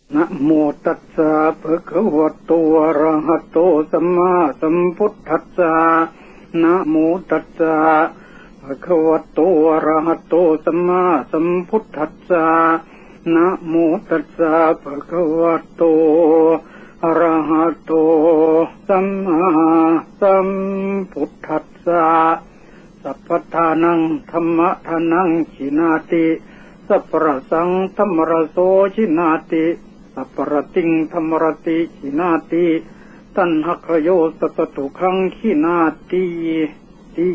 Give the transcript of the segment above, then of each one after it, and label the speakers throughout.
Speaker 1: นะโมตัสสะภะคะวะโตอะระหะโตสัมมาสัมพุทธัสสะนะโมตัสสะภะคะวะโตอะระหะโตสัมมาสัมพุทธัสสะนะโมตัสสะภะคะวะโตอะระหะโตสัมมาสัมพุทธัสสะสัพพทานังธัมมะทานังชินาติสัพพะสังธัมมรโสชินาติสัพพะติงธัมมรติชินาติตัณหคโยสัตตุขังชินาติติ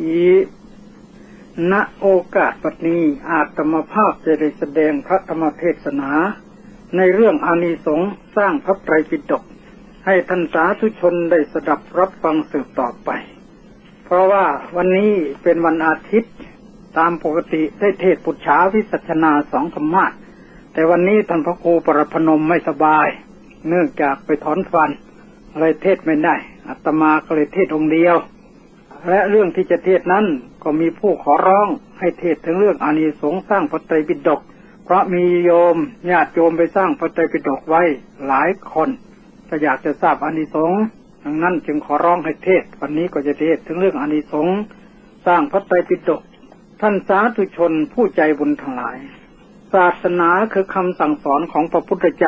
Speaker 1: ณโอกาสบัดนี้อาตมาภาพจะได้แสดงพระธรรมเทศนาในเรื่องอานิสงส์สร้างพระไตรปิฎกให้ท่านสาธุชนได้สดับรับฟังสืบต่อไปเพราะว่าวันนี้เป็นวันอาทิตย์ตามปกติได้เทศน์ปุจฉาวิสัชนา2 ธรรมาสน์แต่วันนี้ท่านพระครูประพนมไม่สบายเนื่องจากไปถอนฟันเลยเทศน์ไม่ได้อาตมาก็เลยเทศน์องค์เดียวและเรื่องที่จะเทศน์นั้นก็มีผู้ขอร้องให้เทศน์ถึงเรื่องอานิสงส์สร้างพระไตรปิฎกเพราะมีโยมญาติโยมไปสร้างพระไตรปิฎกไว้หลายคนก็อยากจะทราบอานิสงส์ดังนั้นจึงขอร้องให้เทศน์วันนี้ก็จะเทศน์ถึงเรื่องอานิสงส์สร้างพระไตรปิฎกท่านสาธุชนผู้ใจบุญทั้งหลายศาสนาคือคำสั่งสอนของพระพุทธเจ้